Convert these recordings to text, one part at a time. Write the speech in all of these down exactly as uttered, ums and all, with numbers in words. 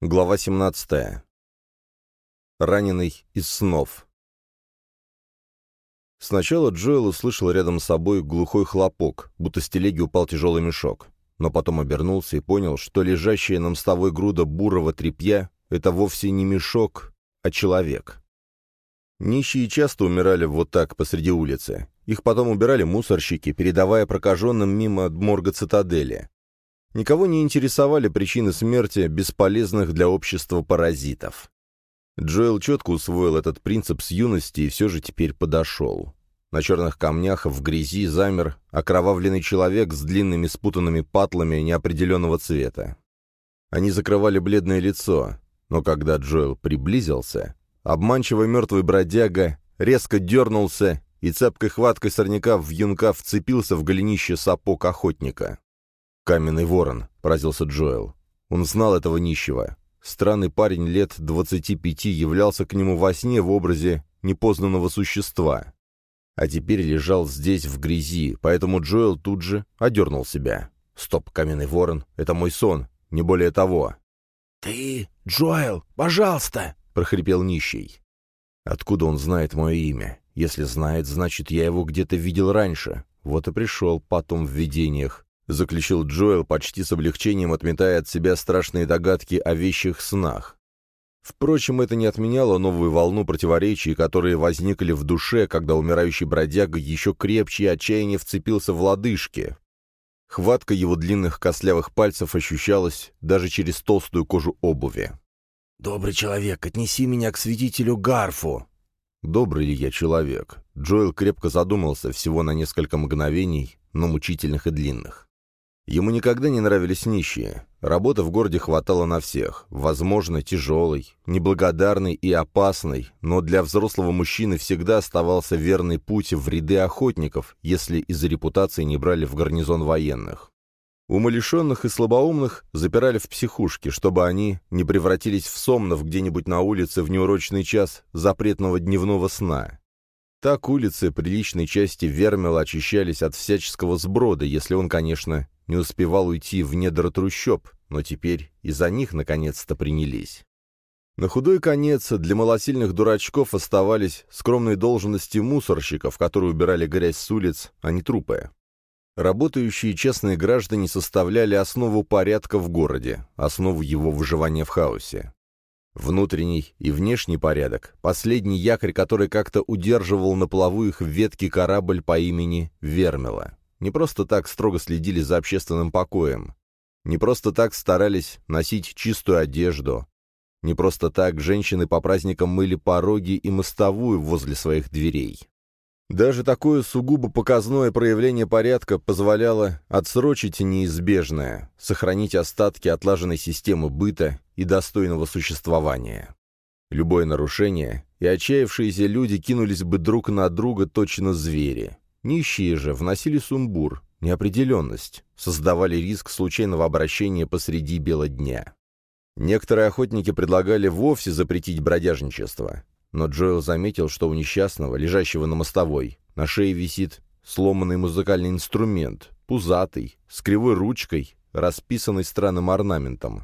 Глава семнадцатая. Раненый из снов. Сначала Джоэл услышал рядом с собой глухой хлопок, будто с телеги упал тяжелый мешок, но потом обернулся и понял, что лежащая на мостовой груда бурого тряпья — это вовсе не мешок, а человек. Нищие часто умирали вот так посреди улицы. Их потом убирали мусорщики, передавая прокаженным мимо морга цитадели. Никого не интересовали причины смерти бесполезных для общества паразитов. Джоэл четко усвоил этот принцип с юности и все же теперь подошел. На черных камнях в грязи замер окровавленный человек с длинными спутанными патлами неопределенного цвета. Они закрывали бледное лицо, но когда Джоэл приблизился, обманчиво мертвый бродяга резко дернулся и цепкой хваткой сорняка в юнка вцепился в голенище сапог охотника. «Каменный ворон», — поразился Джоэл. Он знал этого нищего. Странный парень лет двадцати пяти являлся к нему во сне в образе непознанного существа. А теперь лежал здесь в грязи, поэтому Джоэл тут же одернул себя. «Стоп, каменный ворон, это мой сон, не более того». «Ты, Джоэл, пожалуйста!» — прохрипел нищий. Откуда он знает мое имя? Если знает, значит, я его где-то видел раньше. Вот и пришел потом в видениях. — заключил Джоэл, почти с облегчением отметая от себя страшные догадки о вещих снах. Впрочем, это не отменяло новую волну противоречий, которые возникли в душе, когда умирающий бродяга еще крепче и отчаяннее вцепился в лодыжки. Хватка его длинных костлявых пальцев ощущалась даже через толстую кожу обуви. «Добрый человек, отнеси меня к святителю Гарфу!» Добрый ли я человек? Джоэл крепко задумался всего на несколько мгновений, но мучительных и длинных. Ему никогда не нравились нищие. Работы в городе хватало на всех. Возможно, тяжелой, неблагодарной и опасной, но для взрослого мужчины всегда оставался верный путь в ряды охотников, если из-за репутации не брали в гарнизон военных. Умалишенных и слабоумных запирали в психушки, чтобы они не превратились в сомнов где-нибудь на улице в неурочный час запретного дневного сна. Так улицы приличной части Вермила очищались от всяческого сброда, если он, конечно, не успевал уйти в недра трущоб, но теперь и за них наконец-то принялись. На худой конец для малосильных дурачков оставались скромные должности мусорщиков, которые убирали грязь с улиц, а не трупы. Работающие честные граждане составляли основу порядка в городе, основу его выживания в хаосе. Внутренний и внешний порядок, последний якорь, который как-то удерживал на плаву их ветки корабль по имени Вермила. Не просто так строго следили за общественным покоем. Не просто так старались носить чистую одежду. Не просто так женщины по праздникам мыли пороги и мостовую возле своих дверей. Даже такое сугубо показное проявление порядка позволяло отсрочить неизбежное, сохранить остатки отлаженной системы быта и достойного существования. Любое нарушение, и отчаявшиеся люди кинулись бы друг на друга точно звери. Нищие же вносили сумбур, неопределенность, создавали риск случайного обращения посреди бела дня. Некоторые охотники предлагали вовсе запретить бродяжничество. Но Джоэл заметил, что у несчастного, лежащего на мостовой, на шее висит сломанный музыкальный инструмент, пузатый, с кривой ручкой, расписанный странным орнаментом.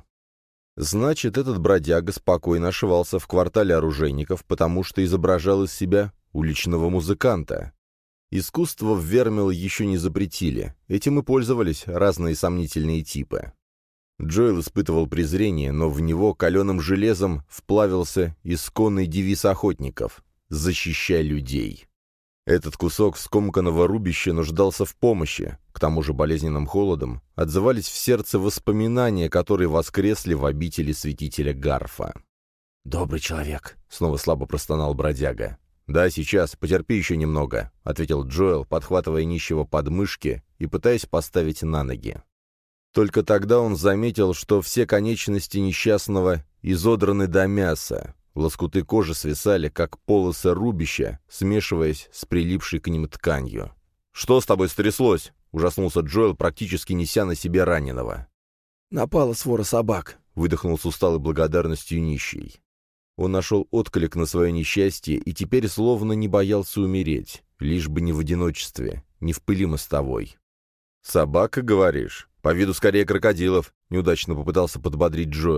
Значит, этот бродяга спокойно ошивался в квартале оружейников, потому что изображал из себя уличного музыканта. Искусство в Вермил еще не запретили, этим и пользовались разные сомнительные типы. Джоэл испытывал презрение, но в него каленым железом вплавился исконный девиз охотников «Защищай людей». Этот кусок скомканного рубища нуждался в помощи, к тому же болезненным холодом отзывались в сердце воспоминания, которые воскресли в обители святителя Гарфа. «Добрый человек», — снова слабо простонал бродяга. «Да, сейчас, потерпи еще немного», — ответил Джоэл, подхватывая нищего под мышки и пытаясь поставить на ноги. Только тогда он заметил, что все конечности несчастного изодраны до мяса, лоскуты кожи свисали, как полосы рубища, смешиваясь с прилипшей к ним тканью. «Что с тобой стряслось?» — ужаснулся Джоэл, практически неся на себе раненого. «Напала свора собак», — выдохнул с усталой благодарностью нищий. Он нашел отклик на свое несчастье и теперь словно не боялся умереть, лишь бы не в одиночестве, не в пыли мостовой. «Собака, говоришь? По виду скорее крокодилов», — неудачно попытался подбодрить Джоэл.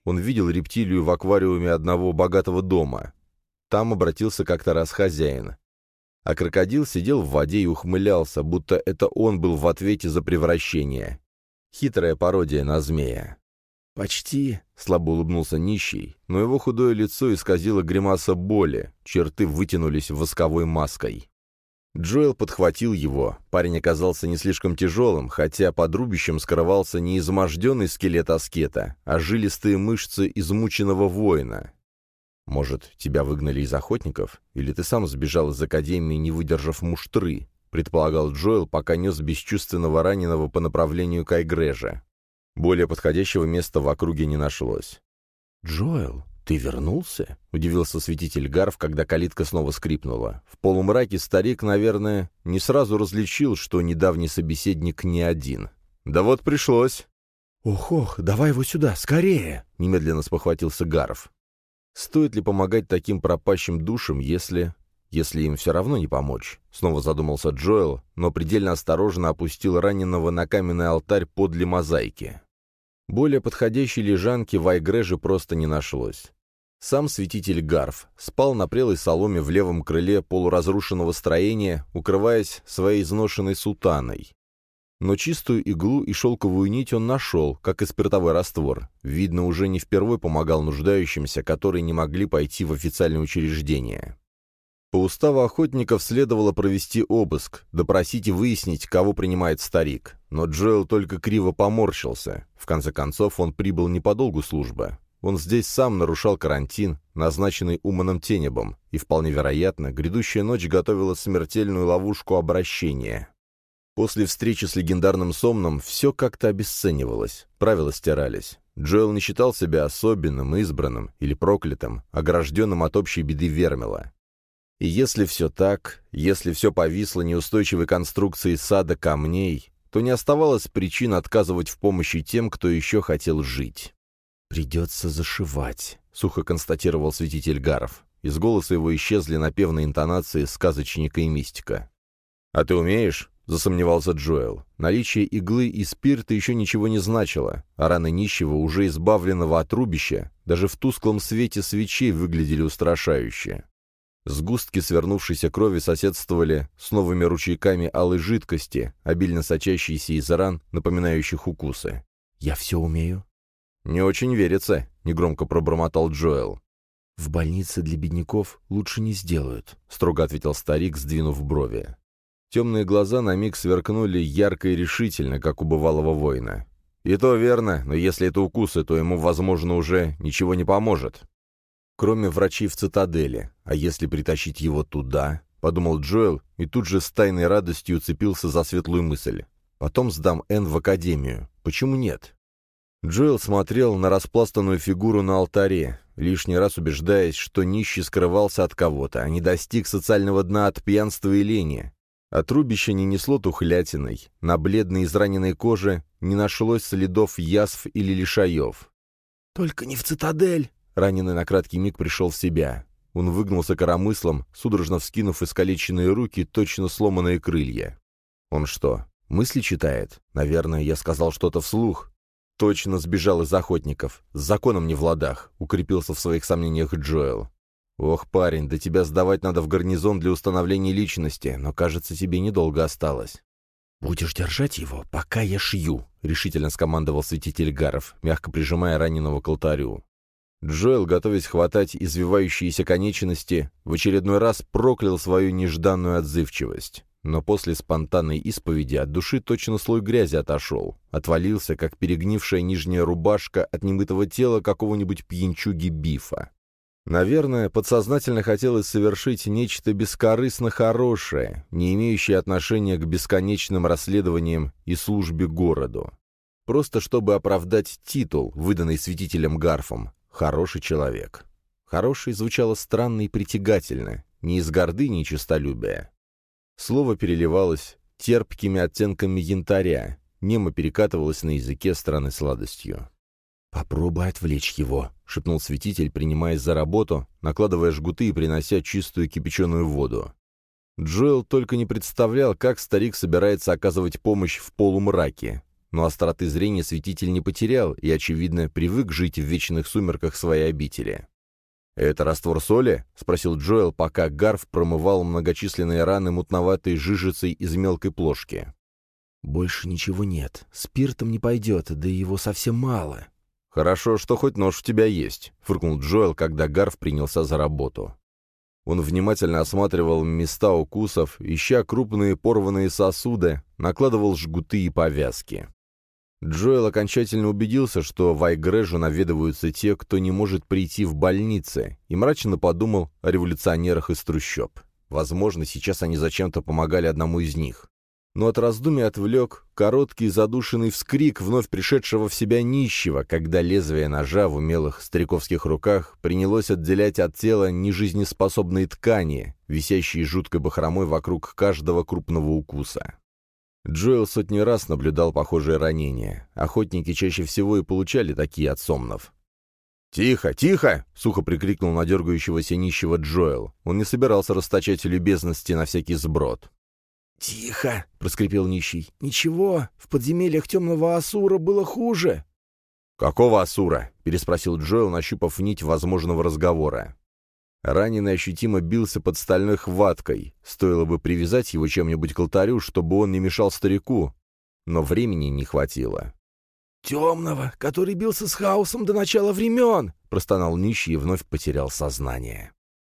Он видел рептилию в аквариуме одного богатого дома. Там обратился как-то раз хозяин. А крокодил сидел в воде и ухмылялся, будто это он был в ответе за превращение. Хитрая пародия на змея. «Почти», — слабо улыбнулся нищий, но его худое лицо исказило гримаса боли, черты вытянулись восковой маской. Джоэл подхватил его. Парень оказался не слишком тяжелым, хотя под рубищем скрывался не изможденный скелет аскета, а жилистые мышцы измученного воина. «Может, тебя выгнали из охотников? Или ты сам сбежал из академии, не выдержав муштры?» — предполагал Джоэл, пока нес бесчувственного раненого по направлению к Айгреже. Более подходящего места в округе не нашлось. «Джоэл, ты вернулся?» — удивился святитель Гарф, когда калитка снова скрипнула. В полумраке старик, наверное, не сразу различил, что недавний собеседник не один. «Да вот пришлось». «Ох-ох, давай его сюда, скорее!» — немедленно спохватился Гарф. «Стоит ли помогать таким пропащим душам, если... если им все равно не помочь?» Снова задумался Джоэл, но предельно осторожно опустил раненого на каменный алтарь подле мозаики. Более подходящей лежанки в Айгреже просто не нашлось. Сам святитель Гарф спал на прелой соломе в левом крыле полуразрушенного строения, укрываясь своей изношенной сутаной. Но чистую иглу и шелковую нить он нашел, как и спиртовой раствор. Видно, уже не впервой помогал нуждающимся, которые не могли пойти в официальное учреждение. По уставу охотников следовало провести обыск, допросить и выяснить, кого принимает старик. Но Джоэл только криво поморщился. В конце концов, он прибыл не по долгу службы. Он здесь сам нарушал карантин, назначенный Уманом Тенебом, и, вполне вероятно, грядущая ночь готовила смертельную ловушку обращения. После встречи с легендарным Сомном все как-то обесценивалось, правила стирались. Джоэл не считал себя особенным, избранным или проклятым, огражденным от общей беды Вермила. И если все так, если все повисло неустойчивой конструкцией сада камней, то не оставалось причин отказывать в помощи тем, кто еще хотел жить. «Придется зашивать», — сухо констатировал святитель Гарф. Из голоса его исчезли напевные интонации сказочника и мистика. «А ты умеешь?» — засомневался Джоэл. Наличие иглы и спирта еще ничего не значило, а раны нищего, уже избавленного от рубища, даже в тусклом свете свечей выглядели устрашающе. Сгустки свернувшейся крови соседствовали с новыми ручейками алой жидкости, обильно сочащейся из ран, напоминающих укусы. «Я все умею?» «Не очень верится», — негромко пробормотал Джоэл. «В больнице для бедняков лучше не сделают», — строго ответил старик, сдвинув брови. Темные глаза на миг сверкнули ярко и решительно, как у бывалого воина. «И то верно, но если это укусы, то ему, возможно, уже ничего не поможет». Кроме врачей в цитадели. А если притащить его туда? Подумал Джоэл и тут же с тайной радостью уцепился за светлую мысль. Потом сдам Энн в академию. Почему нет? Джоэл смотрел на распластанную фигуру на алтаре, лишний раз убеждаясь, что нищий скрывался от кого-то, а не достиг социального дна от пьянства и лени. От рубища не несло тухлятиной, на бледной израненной коже не нашлось следов язв или лишаев. «Только не в цитадель!» Раненый на краткий миг пришел в себя. Он выгнулся коромыслом, судорожно вскинув искалеченные руки, точно сломанные крылья. Он что, мысли читает? Наверное, я сказал что-то вслух. Точно сбежал из охотников. С законом не в ладах, укрепился в своих сомнениях Джоэл. Ох, парень, да тебя сдавать надо в гарнизон для установления личности, но, кажется, тебе недолго осталось. «Будешь держать его, пока я шью», — решительно скомандовал святитель Гарф, мягко прижимая раненого к алтарю. Джоэл, готовясь хватать извивающиеся конечности, в очередной раз проклял свою нежданную отзывчивость. Но после спонтанной исповеди от души точно слой грязи отошел, отвалился, как перегнившая нижняя рубашка от немытого тела какого-нибудь пьянчуги Бифа. Наверное, подсознательно хотелось совершить нечто бескорыстно хорошее, не имеющее отношения к бесконечным расследованиям и службе городу. Просто чтобы оправдать титул, выданный святителем Гарфом. Хороший человек. Хороший звучало странно и притягательно, не из гордыни и честолюбия. Слово переливалось терпкими оттенками янтаря, немо перекатывалось на языке странной сладостью. «Попробуй отвлечь его», — шепнул святитель, принимаясь за работу, накладывая жгуты и принося чистую кипяченую воду. Джоэл только не представлял, как старик собирается оказывать помощь в полумраке. но остроты зрения святитель не потерял и, очевидно, привык жить в вечных сумерках своей обители. «Это раствор соли?» — спросил Джоэл, пока Гарф промывал многочисленные раны мутноватой жижицей из мелкой плошки. «Больше ничего нет. Спиртом не пойдет, да и его совсем мало». «Хорошо, что хоть нож у тебя есть», — фыркнул Джоэл, когда Гарф принялся за работу. Он внимательно осматривал места укусов, ища крупные порванные сосуды, накладывал жгуты и повязки. Джоэл окончательно убедился, что в Айгрэжу наведываются те, кто не может прийти в больницы, и мрачно подумал о революционерах из трущоб. Возможно, сейчас они зачем-то помогали одному из них. Но от раздумий отвлек короткий задушенный вскрик вновь пришедшего в себя нищего, когда лезвие ножа в умелых стариковских руках принялось отделять от тела нежизнеспособные ткани, висящие жуткой бахромой вокруг каждого крупного укуса. Джоэл сотни раз наблюдал похожие ранения. Охотники чаще всего и получали такие от сомнов. «Тихо, тихо!» — сухо прикрикнул на дергающегося нищего Джоэл. Он не собирался расточать любезности на всякий сброд. «Тихо!» — проскрипел нищий. «Ничего, в подземельях темного Асура было хуже». «Какого Асура?» — переспросил Джоэл, нащупав нить возможного разговора. Раненый ощутимо бился под стальной хваткой. Стоило бы привязать его чем-нибудь к алтарю, чтобы он не мешал старику, но времени не хватило. «Темного, который бился с хаосом до начала времен!» — простонал нищий и вновь потерял сознание.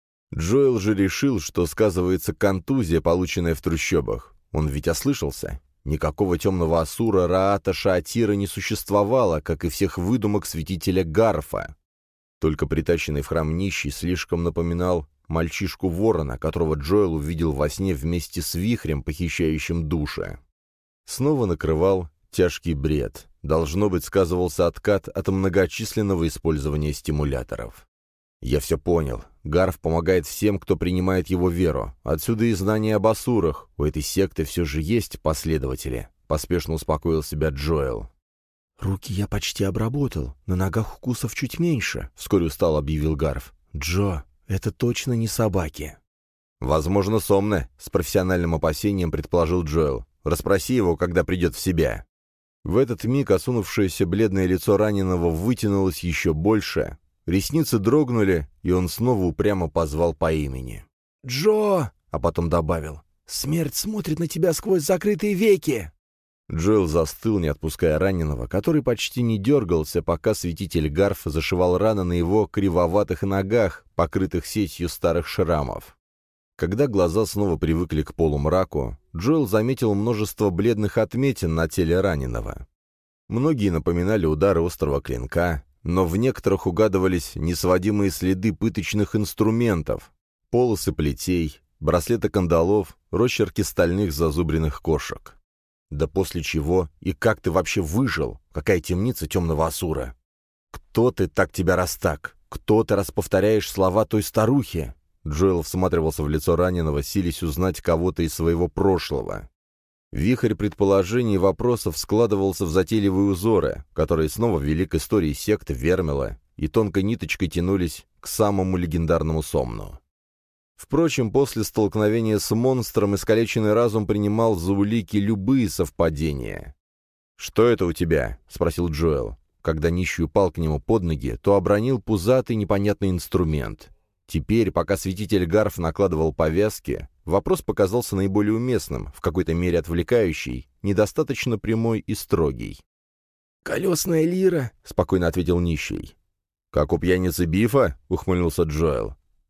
Джоэл же решил, что сказывается контузия, полученная в трущобах. Он ведь ослышался. Никакого темного Асура Раата Шаатира не существовало, как и всех выдумок святителя Гарфа. Только притащенный в храм нищий слишком напоминал мальчишку-ворона, которого Джоэл увидел во сне вместе с вихрем, похищающим души. Снова накрывал тяжкий бред. Должно быть, сказывался откат от многочисленного использования стимуляторов. «Я все понял. Гарф помогает всем, кто принимает его веру. Отсюда и знания об Асурах. У этой секты все же есть последователи», — поспешно успокоил себя Джоэл. «Руки я почти обработал, на ногах укусов чуть меньше», — вскоре устал объявил Гарф. «Джо, это точно не собаки». «Возможно, сомны», — с профессиональным опасением предположил Джоэл. «Расспроси его, когда придет в себя». В этот миг осунувшееся бледное лицо раненого вытянулось еще больше. Ресницы дрогнули, и он снова упрямо позвал по имени. «Джо!» — а потом добавил. «Смерть смотрит на тебя сквозь закрытые веки!» Джоэл застыл, не отпуская раненого, который почти не дергался, пока святитель Гарф зашивал раны на его кривоватых ногах, покрытых сетью старых шрамов. Когда глаза снова привыкли к полумраку, Джоэл заметил множество бледных отметин на теле раненого. Многие напоминали удары острого клинка, но в некоторых угадывались несводимые следы пыточных инструментов, полосы плетей, браслеты кандалов, росчерки стальных зазубренных кошек. Да после чего и как ты вообще выжил? Какая темница темного Асура? Кто ты так тебя раз так? Кто ты раз повторяешь слова той старухи? Джоэл всматривался в лицо раненого, силясь узнать кого-то из своего прошлого. Вихрь предположений и вопросов складывался в затейливые узоры, которые снова вели к истории секты Вермила и тонкой ниточкой тянулись к самому легендарному Сомну. Впрочем, после столкновения с монстром искалеченный разум принимал за улики любые совпадения. «Что это у тебя?» — спросил Джоэл. Когда нищий упал к нему под ноги, то обронил пузатый непонятный инструмент. Теперь, пока святитель Гарф накладывал повязки, вопрос показался наиболее уместным, в какой-то мере отвлекающий, недостаточно прямой и строгий. «Колесная лира», — спокойно ответил нищий. «Как у пьяницы Бифа?» — ухмыльнулся Джоэл.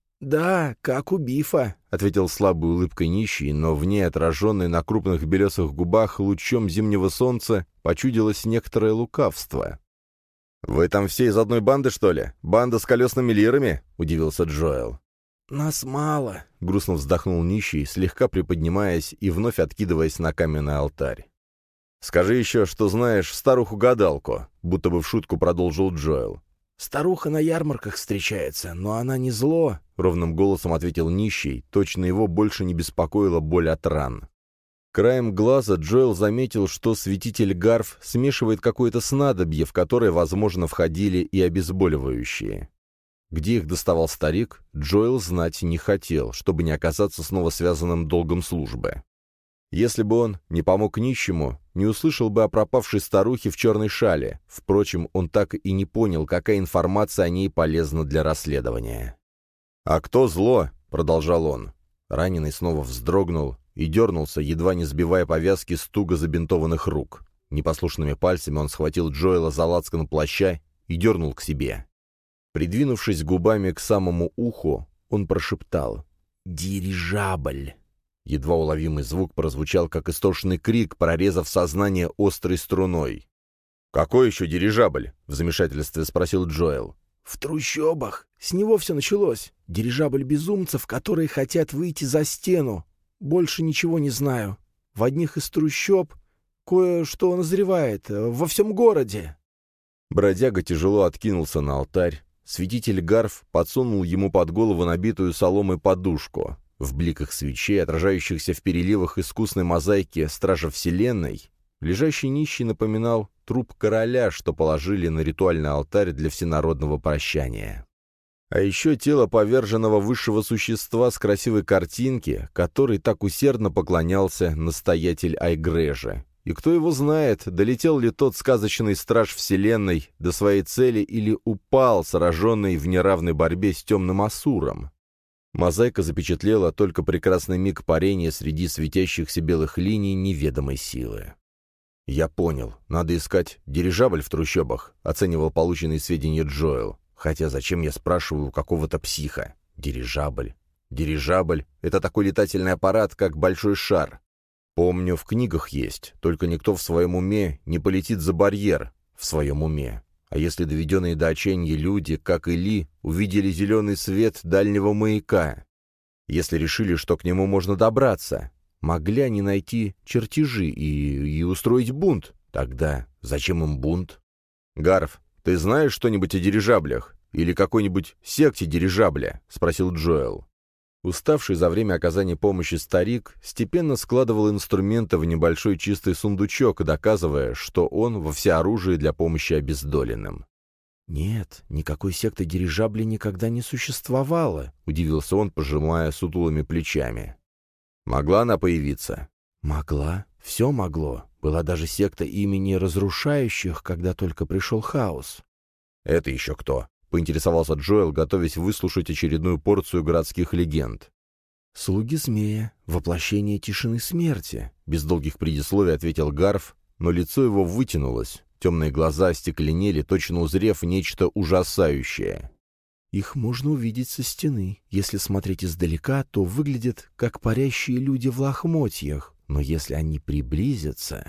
«Да, как у Бифа», — ответил слабой улыбкой нищий, но в ней, отраженной на крупных белесых губах лучом зимнего солнца, почудилось некоторое лукавство. «Вы там все из одной банды, что ли? Банда с колесными лирами?» — удивился Джоэл. «Нас мало», — грустно вздохнул нищий, слегка приподнимаясь и вновь откидываясь на каменный алтарь. «Скажи еще, что знаешь старуху-гадалку», — будто бы в шутку продолжил Джоэл. «Старуха на ярмарках встречается, но она не зло», — ровным голосом ответил нищий, точно его больше не беспокоила боль от ран. Краем глаза Джоэл заметил, что святитель Гарф смешивает какое-то снадобье, в которое, возможно, входили и обезболивающие. Где их доставал старик, Джоэл знать не хотел, чтобы не оказаться снова связанным долгом службы. Если бы он не помог нищему, не услышал бы о пропавшей старухе в черной шале. Впрочем, он так и не понял, какая информация о ней полезна для расследования. «А кто зло?» — продолжал он. Раненый снова вздрогнул и дернулся, едва не сбивая повязки с туго забинтованных рук. Непослушными пальцами он схватил Джоэла за лацкан плаща и дернул к себе. Придвинувшись губами к самому уху, он прошептал «Дирижабль». Едва уловимый звук прозвучал, как истошный крик, прорезав сознание острой струной. «Какой еще дирижабль?» — в замешательстве спросил Джоэл. «В трущобах. С него все началось. Дирижабль безумцев, которые хотят выйти за стену. Больше ничего не знаю. В одних из трущоб кое-что назревает. Во всем городе». Бродяга тяжело откинулся на алтарь. Святитель Гарф подсунул ему под голову набитую соломой подушку. В бликах свечей, отражающихся в переливах искусной мозаики Стража Вселенной, лежащий нищий напоминал труп короля, что положили на ритуальный алтарь для всенародного прощания. А еще тело поверженного высшего существа с красивой картинки, которой так усердно поклонялся настоятель Айгрежа. И кто его знает, долетел ли тот сказочный страж Вселенной до своей цели или упал, сраженный в неравной борьбе с темным Асуром. Мозаика запечатлела только прекрасный миг парения среди светящихся белых линий неведомой силы. «Я понял. Надо искать дирижабль в трущобах», — оценивал полученные сведения Джоэл. «Хотя зачем я спрашиваю у какого-то психа? Дирижабль. Дирижабль — это такой летательный аппарат, как большой шар. Помню, в книгах есть, только никто в своем уме не полетит за барьер в своем уме. А если доведенные до отчаяния люди, как и Ли, увидели зеленый свет дальнего маяка? Если решили, что к нему можно добраться, могли они найти чертежи и, и устроить бунт? Тогда зачем им бунт? Гарф, ты знаешь что-нибудь о дирижаблях? Или какой-нибудь секте дирижабля?» — спросил Джоэл. Уставший за время оказания помощи старик степенно складывал инструменты в небольшой чистый сундучок, доказывая, что он во всеоружии для помощи обездоленным. «Нет, никакой секты дирижабля никогда не существовало», — удивился он, пожимая сутулыми плечами. «Могла она появиться?» «Могла. Все могло. Была даже секта имени Разрушающих, когда только пришел хаос». «Это еще кто?» — поинтересовался Джоэл, готовясь выслушать очередную порцию городских легенд. «Слуги змея, воплощение тишины смерти», — без долгих предисловий ответил Гарф, но лицо его вытянулось, темные глаза остекленели, точно узрев нечто ужасающее. «Их можно увидеть со стены. Если смотреть издалека, то выглядят как парящие люди в лохмотьях, но если они приблизятся...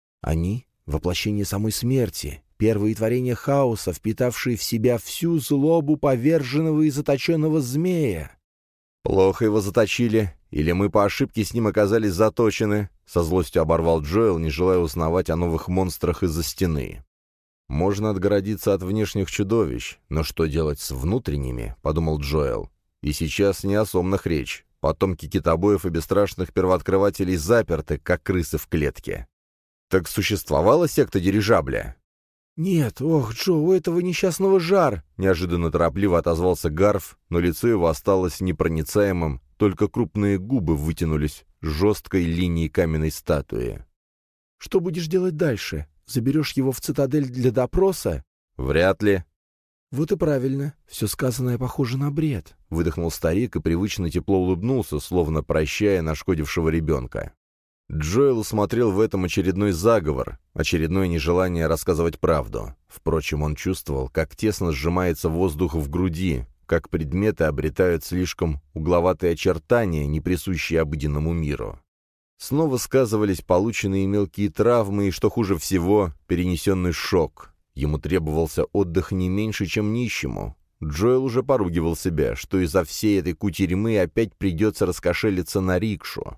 Они — воплощение самой смерти, первые творения хаоса, впитавшие в себя всю злобу поверженного и заточенного змея». «Плохо его заточили, или мы по ошибке с ним оказались заточены», — со злостью оборвал Джоэл, не желая узнавать о новых монстрах из-за стены. «Можно отгородиться от внешних чудовищ, но что делать с внутренними?» — подумал Джоэл. «И сейчас не о сомнах речь. Потомки китобоев и бесстрашных первооткрывателей заперты, как крысы в клетке». «Так существовала секта дирижабля?» «Нет, ох, Джо, у этого несчастного жар!» — неожиданно торопливо отозвался Гарф, но лицо его осталось непроницаемым, только крупные губы вытянулись жесткой линией каменной статуи. «Что будешь делать дальше? Заберешь его в цитадель для допроса?» «Вряд ли». «Вот и правильно. Все сказанное похоже на бред», — выдохнул старик и привычно тепло улыбнулся, словно прощая нашкодившего ребенка. Джоэл смотрел в этом очередной заговор, очередное нежелание рассказывать правду. Впрочем, он чувствовал, как тесно сжимается воздух в груди, как предметы обретают слишком угловатые очертания, не присущие обыденному миру. Снова сказывались полученные мелкие травмы и, что хуже всего, перенесенный шок. Ему требовался отдых не меньше, чем нищему. Джоэл уже поругивал себя, что из-за всей этой кутерьмы опять придется раскошелиться на рикшу.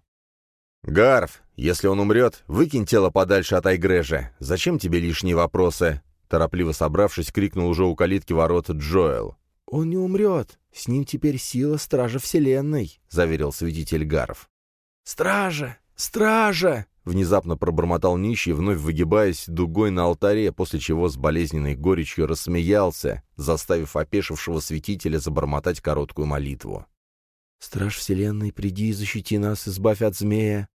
«Гарф, если он умрет, выкинь тело подальше от Айгрежа. Зачем тебе лишние вопросы?» Торопливо собравшись, крикнул уже у калитки ворот Джоэл. «Он не умрет. С ним теперь сила Стража Вселенной», — заверил святитель Гарф. «Стража! Стража!» — внезапно пробормотал нищий, вновь выгибаясь дугой на алтаре, после чего с болезненной горечью рассмеялся, заставив опешившего святителя забормотать короткую молитву. «Страж Вселенной, приди и защити нас, избавь от змея».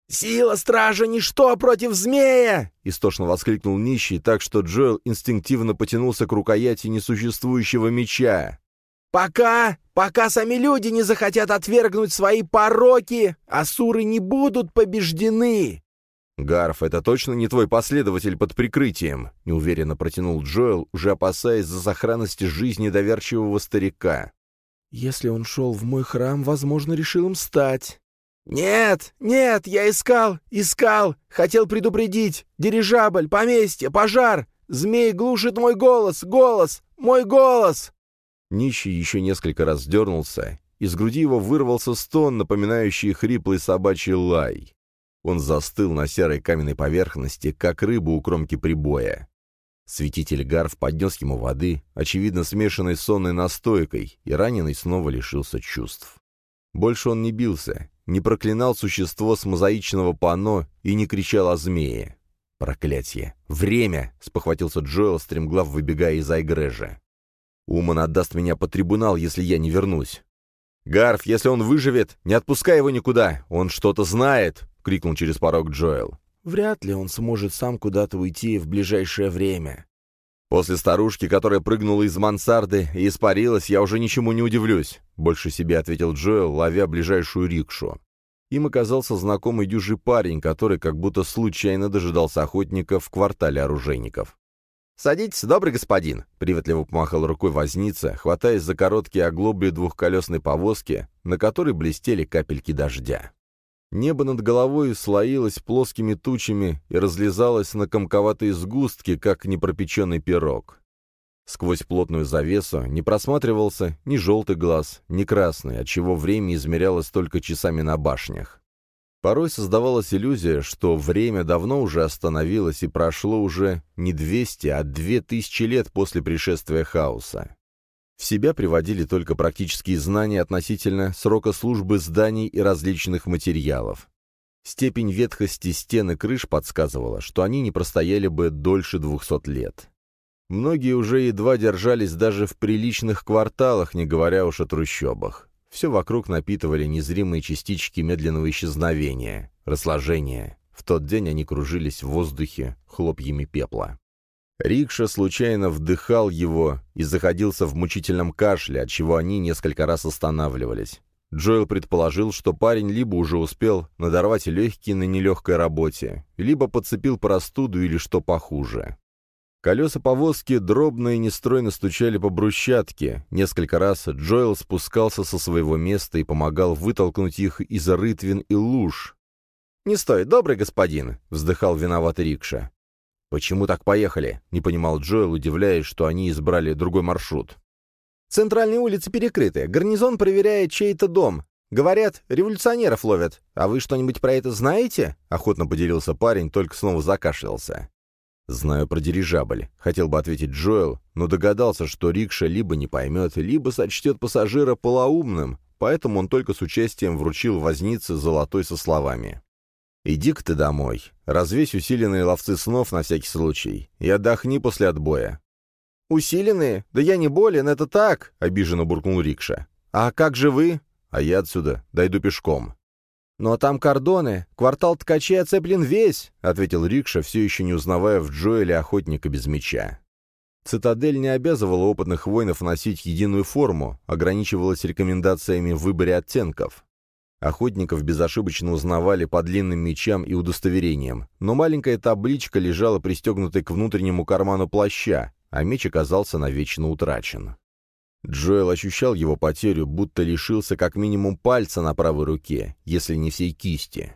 «Сила стража — ничто против змея!» — истошно воскликнул нищий, так что Джоэл инстинктивно потянулся к рукояти несуществующего меча. «Пока, пока сами люди не захотят отвергнуть свои пороки, асуры не будут побеждены!» «Гарф, это точно не твой последователь под прикрытием?» — неуверенно протянул Джоэл, уже опасаясь за сохранность жизни доверчивого старика. «Если он шел в мой храм, возможно, решил им стать». «Нет, нет, я искал, искал, хотел предупредить. Дирижабль, поместье, пожар. Змей глушит мой голос, голос, мой голос!» Нищий еще несколько раз дернулся. Из груди его вырвался стон, напоминающий хриплый собачий лай. Он застыл на серой каменной поверхности, как рыба у кромки прибоя. Святитель Гарф поднес ему воды, очевидно смешанной с сонной настойкой, и раненый снова лишился чувств. Больше он не бился, не проклинал существо с мозаичного панно и не кричал о змее. «Проклятье! Время!» — спохватился Джоэл, стремглав выбегая из Айгрэжа. «Уман отдаст меня под трибунал, если я не вернусь». «Гарф, если он выживет, не отпускай его никуда, он что-то знает!» — крикнул через порог Джоэл. «Вряд ли он сможет сам куда-то уйти в ближайшее время». «После старушки, которая прыгнула из мансарды и испарилась, я уже ничему не удивлюсь», — больше себе ответил Джоэл, ловя ближайшую рикшу. Им оказался знакомый дюжий парень, который как будто случайно дожидался охотника в квартале оружейников. «Садитесь, добрый господин», — приветливо помахал рукой возница, хватаясь за короткие оглобли двухколесной повозки, на которой блестели капельки дождя. Небо над головой слоилось плоскими тучами и разлезалось на комковатые сгустки, как непропеченный пирог. Сквозь плотную завесу не просматривался ни желтый глаз, ни красный, отчего время измерялось только часами на башнях. Порой создавалась иллюзия, что время давно уже остановилось и прошло уже не двести, а две тысячи лет после пришествия хаоса. В себя приводили только практические знания относительно срока службы зданий и различных материалов. Степень ветхости стен и крыш подсказывала, что они не простояли бы дольше двухсот лет. Многие уже едва держались даже в приличных кварталах, не говоря уж о трущобах. Все вокруг напитывали незримые частички медленного исчезновения, разложения. В тот день они кружились в воздухе хлопьями пепла. Рикша случайно вдыхал его и заходился в мучительном кашле, отчего они несколько раз останавливались. Джоэл предположил, что парень либо уже успел надорвать легкие на нелегкой работе, либо подцепил простуду или что похуже. Колеса повозки дробно и нестройно стучали по брусчатке. Несколько раз Джоэл спускался со своего места и помогал вытолкнуть их из рытвин и луж. «Не стой, добрый господин!» — вздыхал виноватый Рикша. «Почему так поехали?» — не понимал Джоэл, удивляясь, что они избрали другой маршрут. «Центральные улицы перекрыты, гарнизон проверяет чей-то дом. Говорят, революционеров ловят. А вы что-нибудь про это знаете?» — охотно поделился парень, только снова закашлялся. «Знаю про дирижабль», — хотел бы ответить Джоэл, но догадался, что Рикша либо не поймет, либо сочтет пассажира полоумным, поэтому он только с участием вручил вознице золотой со словами: «Иди-ка ты домой, развесь усиленные ловцы снов на всякий случай и отдохни после отбоя». «Усиленные? Да я не болен, это так!» — обиженно буркнул Рикша. «А как же вы?» «А я отсюда дойду пешком». «Но там кордоны, квартал ткачей оцеплен весь», — ответил Рикша, все еще не узнавая в Джоэле охотника без меча. Цитадель не обязывала опытных воинов носить единую форму, ограничивалась рекомендациями в выборе оттенков. Охотников безошибочно узнавали по длинным мечам и удостоверениям, но маленькая табличка лежала пристегнутой к внутреннему карману плаща, а меч оказался навечно утрачен. Джоэл ощущал его потерю, будто лишился как минимум пальца на правой руке, если не всей кисти.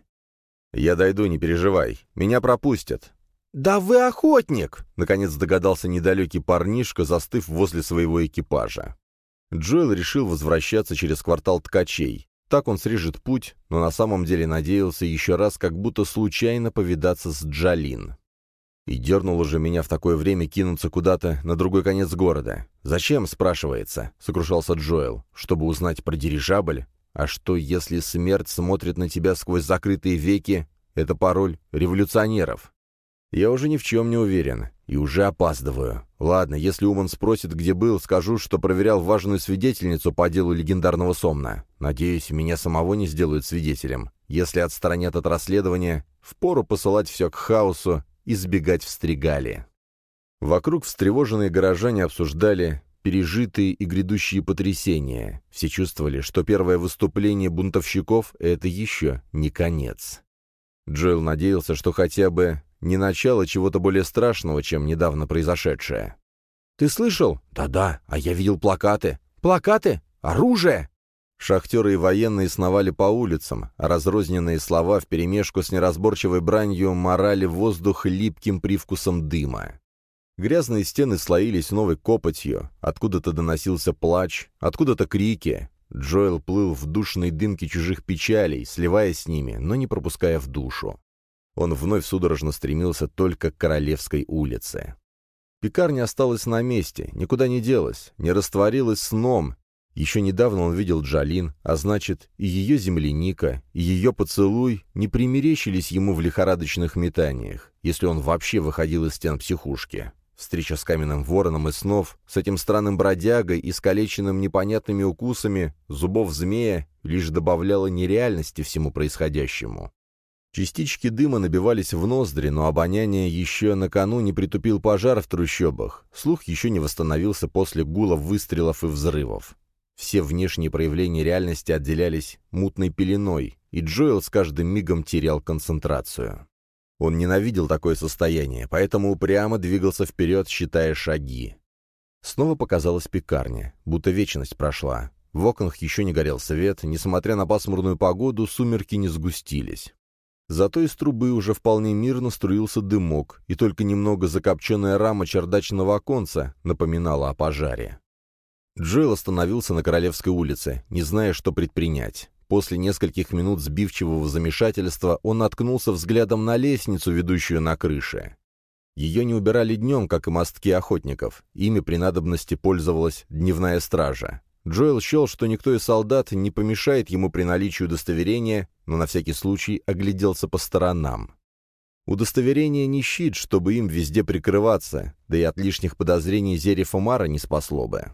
«Я дойду, не переживай. Меня пропустят». «Да вы охотник!» — наконец догадался недалекий парнишка, застыв возле своего экипажа. Джоэл решил возвращаться через квартал ткачей. Так он срежет путь, но на самом деле надеялся еще раз как будто случайно повидаться с Джалин. И дернуло же меня в такое время кинуться куда-то на другой конец города. «Зачем?» — спрашивается, — сокрушался Джоэл. «Чтобы узнать про дирижабль? А что, если смерть смотрит на тебя сквозь закрытые веки? Это пароль революционеров». Я уже ни в чем не уверен. И уже опаздываю. Ладно, если Уман спросит, где был, скажу, что проверял важную свидетельницу по делу легендарного Сомна. Надеюсь, меня самого не сделают свидетелем. Если отстранят от расследования, впору посылать все к хаосу и сбегать в Стригали. Вокруг встревоженные горожане обсуждали пережитые и грядущие потрясения. Все чувствовали, что первое выступление бунтовщиков — это еще не конец. Джоэл надеялся, что хотя бы не начало чего-то более страшного, чем недавно произошедшее. «Ты слышал?» «Да-да, а я видел плакаты». «Плакаты? Оружие!» Шахтеры и военные сновали по улицам, а разрозненные слова вперемешку с неразборчивой бранью морали воздух липким привкусом дыма. Грязные стены слоились новой копотью, откуда-то доносился плач, откуда-то крики. Джоэл плыл в душной дымке чужих печалей, сливаясь с ними, но не пропуская в душу. Он вновь судорожно стремился только к Королевской улице. Пекарня осталась на месте, никуда не делась, не растворилась сном. Еще недавно он видел Джалин, а значит, и ее земляника, и ее поцелуй не примерещились ему в лихорадочных метаниях, если он вообще выходил из стен психушки. Встреча с каменным вороном из снов, с этим странным бродягой, искалеченным непонятными укусами зубов змея, лишь добавляла нереальности всему происходящему. Частички дыма набивались в ноздри, но обоняние еще накануне притупил пожар в трущобах. Слух еще не восстановился после гула выстрелов и взрывов. Все внешние проявления реальности отделялись мутной пеленой, и Джоэл с каждым мигом терял концентрацию. Он ненавидел такое состояние, поэтому упрямо двигался вперед, считая шаги. Снова показалась пекарня, будто вечность прошла. В окнах еще не горел свет, несмотря на пасмурную погоду, сумерки не сгустились. Зато из трубы уже вполне мирно струился дымок, и только немного закопченная рама чердачного оконца напоминала о пожаре. Джоэл остановился на Королевской улице, не зная, что предпринять. После нескольких минут сбивчивого замешательства он наткнулся взглядом на лестницу, ведущую на крыше. Ее не убирали днем, как и мостки охотников. Ими при надобности пользовалась дневная стража. Джоэл счел, что никто из солдат не помешает ему при наличии удостоверения, но на всякий случай огляделся по сторонам. Удостоверение не щит, чтобы им везде прикрываться, да и от лишних подозрений Зерифа Мара не спасло бы.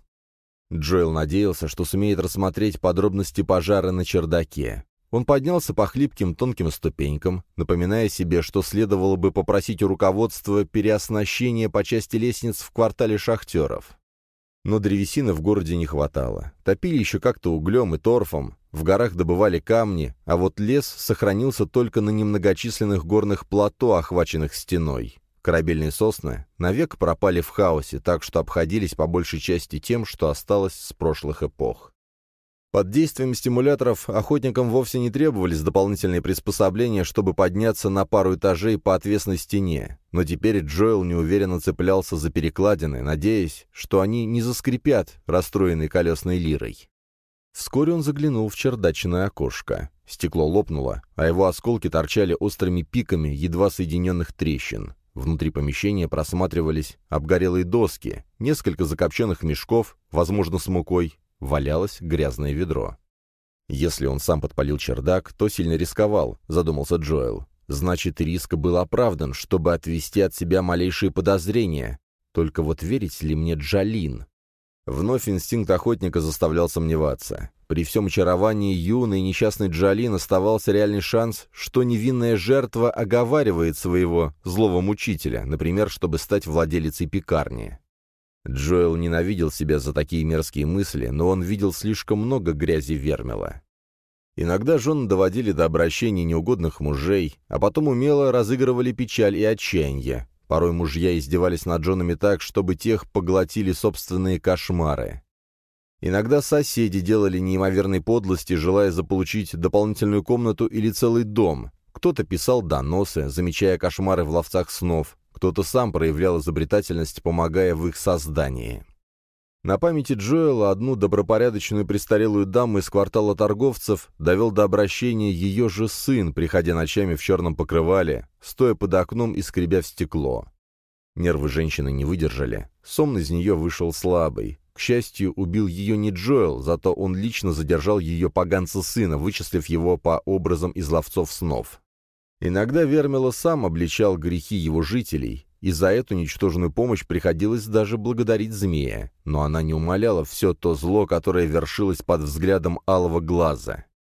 Джоэл надеялся, что сумеет рассмотреть подробности пожара на чердаке. Он поднялся по хлипким тонким ступенькам, напоминая себе, что следовало бы попросить у руководства переоснащения по части лестниц в квартале шахтеров. Но древесины в городе не хватало. Топили еще как-то углем и торфом, в горах добывали камни, а вот лес сохранился только на немногочисленных горных плато, охваченных стеной. Корабельные сосны навек пропали в хаосе, так что обходились по большей части тем, что осталось с прошлых эпох. Под действием стимуляторов охотникам вовсе не требовались дополнительные приспособления, чтобы подняться на пару этажей по отвесной стене, но теперь Джоэл неуверенно цеплялся за перекладины, надеясь, что они не заскрипят, расстроенной колесной лирой. Вскоре он заглянул в чердачное окошко. Стекло лопнуло, а его осколки торчали острыми пиками едва соединенных трещин. Внутри помещения просматривались обгорелые доски, несколько закопченных мешков, возможно, с мукой, валялось грязное ведро. Если он сам подпалил чердак, то сильно рисковал, задумался Джоэл. Значит, риск был оправдан, чтобы отвести от себя малейшие подозрения. Только вот верить ли мне Джалин? Вновь инстинкт охотника заставлял сомневаться. При всем очаровании юной несчастной Джалин оставался реальный шанс, что невинная жертва оговаривает своего злого мучителя, например, чтобы стать владелицей пекарни. Джоэл ненавидел себя за такие мерзкие мысли, но он видел слишком много грязи Вермила. Иногда жены доводили до обращения неугодных мужей, а потом умело разыгрывали печаль и отчаяние. Порой мужья издевались над женами так, чтобы тех поглотили собственные кошмары. Иногда соседи делали неимоверные подлости, желая заполучить дополнительную комнату или целый дом. Кто-то писал доносы, замечая кошмары в ловцах снов, кто-то сам проявлял изобретательность, помогая в их создании. На памяти Джоэла одну добропорядочную престарелую даму из квартала торговцев довел до обращения ее же сын, приходя ночами в черном покрывале, стоя под окном и скребя в стекло. Нервы женщины не выдержали, сон из нее вышел слабый. К счастью, убил ее не Джоэл, зато он лично задержал ее поганца сына, вычислив его по образам из ловцов снов. Иногда Вермила сам обличал грехи его жителей, и за эту ничтожную помощь приходилось даже благодарить змея, но она не умаляла все то зло, которое вершилось под взглядом алого глаза.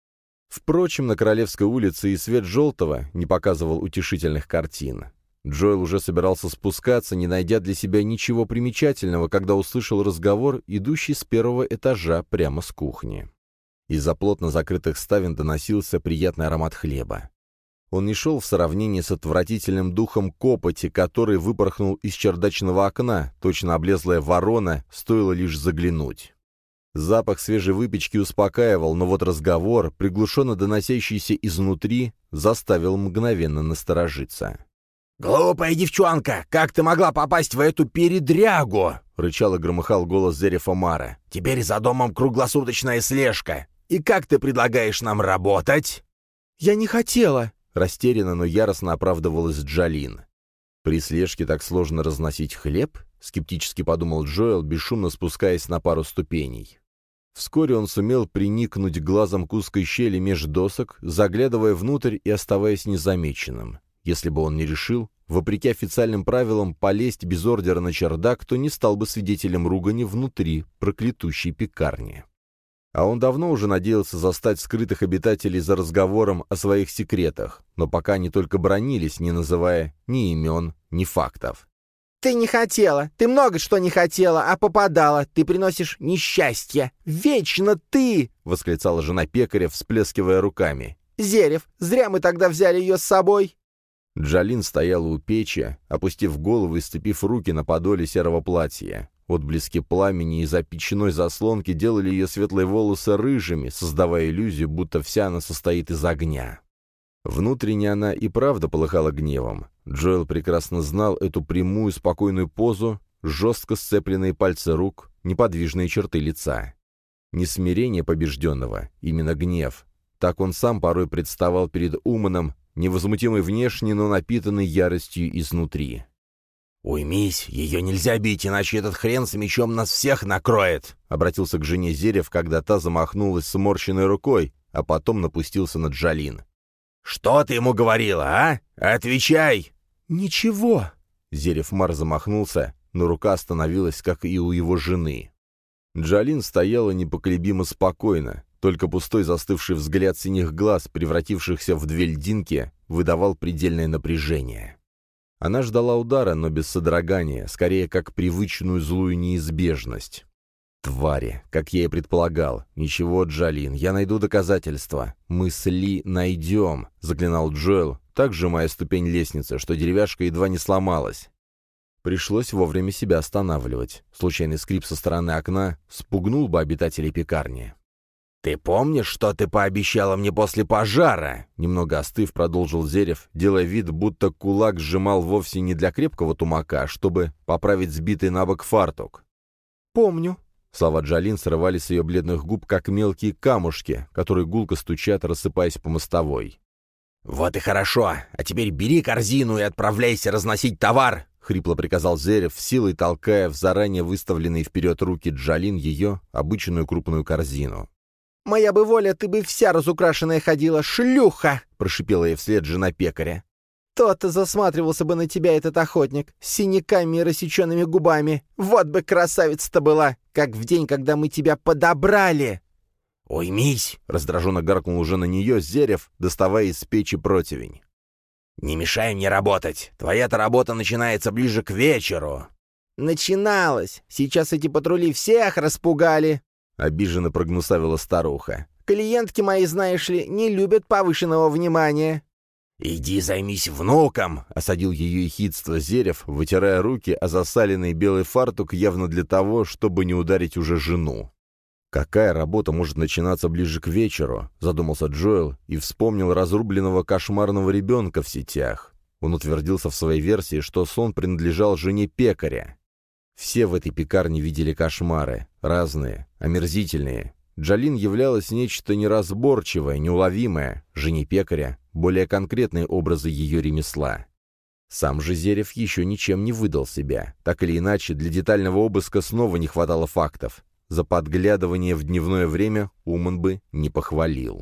Впрочем, на Королевской улице и свет желтого не показывал утешительных картин. Джоэл уже собирался спускаться, не найдя для себя ничего примечательного, когда услышал разговор, идущий с первого этажа прямо с кухни. Из-за плотно закрытых ставен доносился приятный аромат хлеба. Он не шел в сравнении с отвратительным духом копоти, который выпорхнул из чердачного окна, точно облезлая ворона, стоило лишь заглянуть. Запах свежей выпечки успокаивал, но вот разговор, приглушенно доносящийся изнутри, заставил мгновенно насторожиться. «Глупая девчонка! Как ты могла попасть в эту передрягу?» — рычал и громыхал голос Зерефа Мара. «Теперь за домом круглосуточная слежка. И как ты предлагаешь нам работать?» «Я не хотела!» — растерянно, но яростно оправдывалась Джалин. «При слежке так сложно разносить хлеб?» — скептически подумал Джоэл, бесшумно спускаясь на пару ступеней. Вскоре он сумел приникнуть глазом к узкой щели меж досок, заглядывая внутрь и оставаясь незамеченным. Если бы он не решил, вопреки официальным правилам, полезть без ордера на чердак, то не стал бы свидетелем ругани внутри проклятущей пекарни. А он давно уже надеялся застать скрытых обитателей за разговором о своих секретах, но пока они только бранились, не называя ни имен, ни фактов. «Ты не хотела, ты много что не хотела, а попадала, ты приносишь несчастье. Вечно ты!» — восклицала жена пекаря, всплескивая руками. «Зерев, зря мы тогда взяли ее с собой!» Джалин стояла у печи, опустив голову и сцепив руки на подоле серого платья. Отблески пламени из-за печной заслонки делали ее светлые волосы рыжими, создавая иллюзию, будто вся она состоит из огня. Внутренне она и правда полыхала гневом. Джоэл прекрасно знал эту прямую, спокойную позу, жестко сцепленные пальцы рук, неподвижные черты лица. Не смирение побежденного, именно гнев. Так он сам порой представал перед Уманом, невозмутимый внешне, но напитанный яростью изнутри. «Уймись, ее нельзя бить, иначе этот хрен с мечом нас всех накроет!» — обратился к жене Зерев, когда та замахнулась сморщенной рукой, а потом напустился на Джалин. «Что ты ему говорила, а? Отвечай!» «Ничего!» — Зерев Мар замахнулся, но рука остановилась, как и у его жены. Джалин стояла непоколебимо спокойно, только пустой застывший взгляд синих глаз, превратившихся в две льдинки, выдавал предельное напряжение. Она ждала удара, но без содрогания, скорее как привычную злую неизбежность. «Твари, как я и предполагал. Ничего, Джалин, я найду доказательства. Мы с Ли найдем», — заклинал Джоэл, так сжимая ступень лестницы, что деревяшка едва не сломалась. Пришлось вовремя себя останавливать. Случайный скрип со стороны окна спугнул бы обитателей пекарни. «Ты помнишь, что ты пообещала мне после пожара?» Немного остыв, продолжил Зерев, делая вид, будто кулак сжимал вовсе не для крепкого тумака, а чтобы поправить сбитый на бок фартук. «Помню». Слова Джалин срывались с ее бледных губ, как мелкие камушки, которые гулко стучат, рассыпаясь по мостовой. «Вот и хорошо. А теперь бери корзину и отправляйся разносить товар!» — хрипло приказал Зерев, силой толкая в заранее выставленные вперед руки Джалин ее обычную крупную корзину. «Моя бы воля, ты бы вся разукрашенная ходила, шлюха!» — прошипела ей вслед жена пекаря. «То-то засматривался бы на тебя этот охотник, с синяками и рассеченными губами. Вот бы красавица-то была, как в день, когда мы тебя подобрали!» «Уймись!» — раздраженно гаркнул уже на нее Зерев, доставая из печи противень. «Не мешай мне работать. Твоя-то работа начинается ближе к вечеру». «Начиналось. Сейчас эти патрули всех распугали», — обиженно прогнусавила старуха. «Клиентки мои, знаешь ли, не любят повышенного внимания». «Иди займись внуком!» — осадил ее ехидство Зерев, вытирая руки о засаленный белый фартук явно для того, чтобы не ударить уже жену. «Какая работа может начинаться ближе к вечеру?» — задумался Джоэл и вспомнил разрубленного кошмарного ребенка в сетях. Он утвердился в своей версии, что сон принадлежал жене пекаря. Все в этой пекарне видели кошмары, разные, омерзительные. Джалин являлась нечто неразборчивое, неуловимое, жене пекаря — более конкретные образы ее ремесла. Сам же Зерев еще ничем не выдал себя. Так или иначе, для детального обыска снова не хватало фактов. За подглядывание в дневное время Уман бы не похвалил.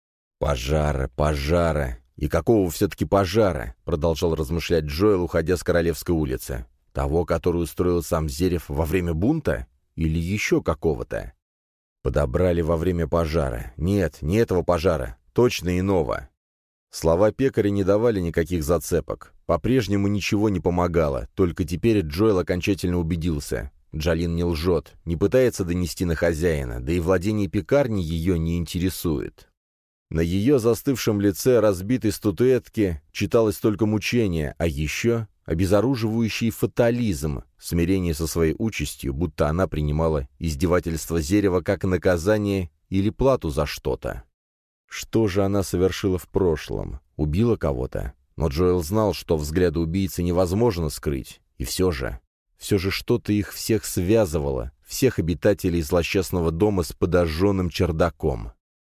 «Пожара, пожара! И какого все-таки пожара?» — продолжал размышлять Джоэл, уходя с Королевской улицы. «Того, который устроил сам Зерев во время бунта? Или еще какого-то?» Подобрали во время пожара. Нет, не этого пожара. точно иного. Слова пекаря не давали никаких зацепок. По-прежнему ничего не помогало, только теперь Джоэл окончательно убедился. Джалин не лжет, не пытается донести на хозяина, да и владение пекарни ее не интересует. На ее застывшем лице разбитой статуэтки читалось только мучение, а еще обезоруживающий фатализм, смирение со своей участью, будто она принимала издевательство Зерева как наказание или плату за что-то. Что же она совершила в прошлом? Убила кого-то? Но Джоэл знал, что взгляды убийцы невозможно скрыть. И все же, все же что-то их всех связывало, всех обитателей злосчастного дома с подожженным чердаком.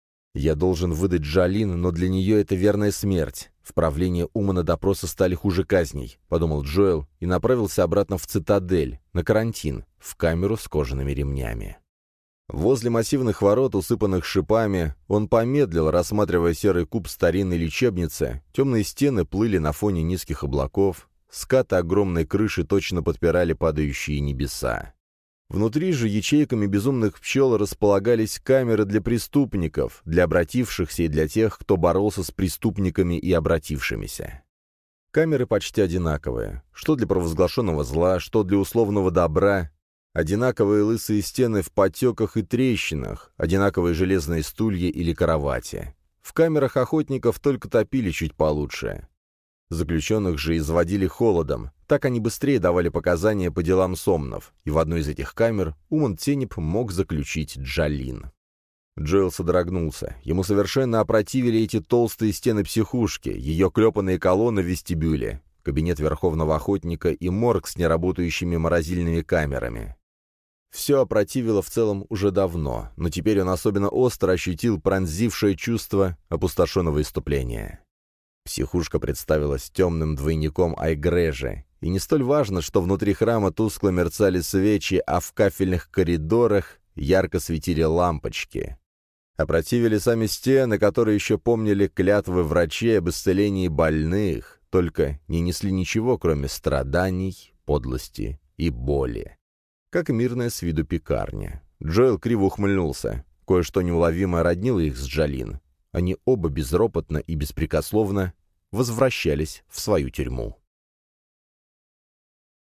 «Я должен выдать Джалин, но для нее это верная смерть. Вправление Умана допроса стали хуже казней», — подумал Джоэл и направился обратно в цитадель, на карантин, в камеру с кожаными ремнями. Возле массивных ворот, усыпанных шипами, он помедлил, рассматривая серый куб старинной лечебницы. Темные стены плыли на фоне низких облаков, скаты огромной крыши точно подпирали падающие небеса. Внутри же ячейками безумных пчел располагались камеры для преступников, для обратившихся и для тех, кто боролся с преступниками и обратившимися. Камеры почти одинаковые, что для провозглашенного зла, что для условного добра. Одинаковые лысые стены в потеках и трещинах, одинаковые железные стулья или кровати. В камерах охотников только топили чуть получше. Заключенных же изводили холодом, так они быстрее давали показания по делам сомнов, и в одной из этих камер Уман Тенеп мог заключить Джалин. Джоэл содрогнулся. Ему совершенно опротивили эти толстые стены психушки, ее клепанные колонны в вестибюле, кабинет Верховного Охотника и морг с неработающими морозильными камерами. Все опротивило в целом уже давно, но теперь он особенно остро ощутил пронзившее чувство опустошенного исступления. Психушка представилась темным двойником Айгрежи, и не столь важно, что внутри храма тускло мерцали свечи, а в кафельных коридорах ярко светили лампочки. Опротивили сами стены, которые еще помнили клятвы врачей об исцелении больных, только не несли ничего, кроме страданий, подлости и боли. Как и мирная с виду пекарня. Джоэл криво ухмыльнулся. Кое-что неуловимо роднило их с Джалин. Они оба безропотно и беспрекословно возвращались в свою тюрьму.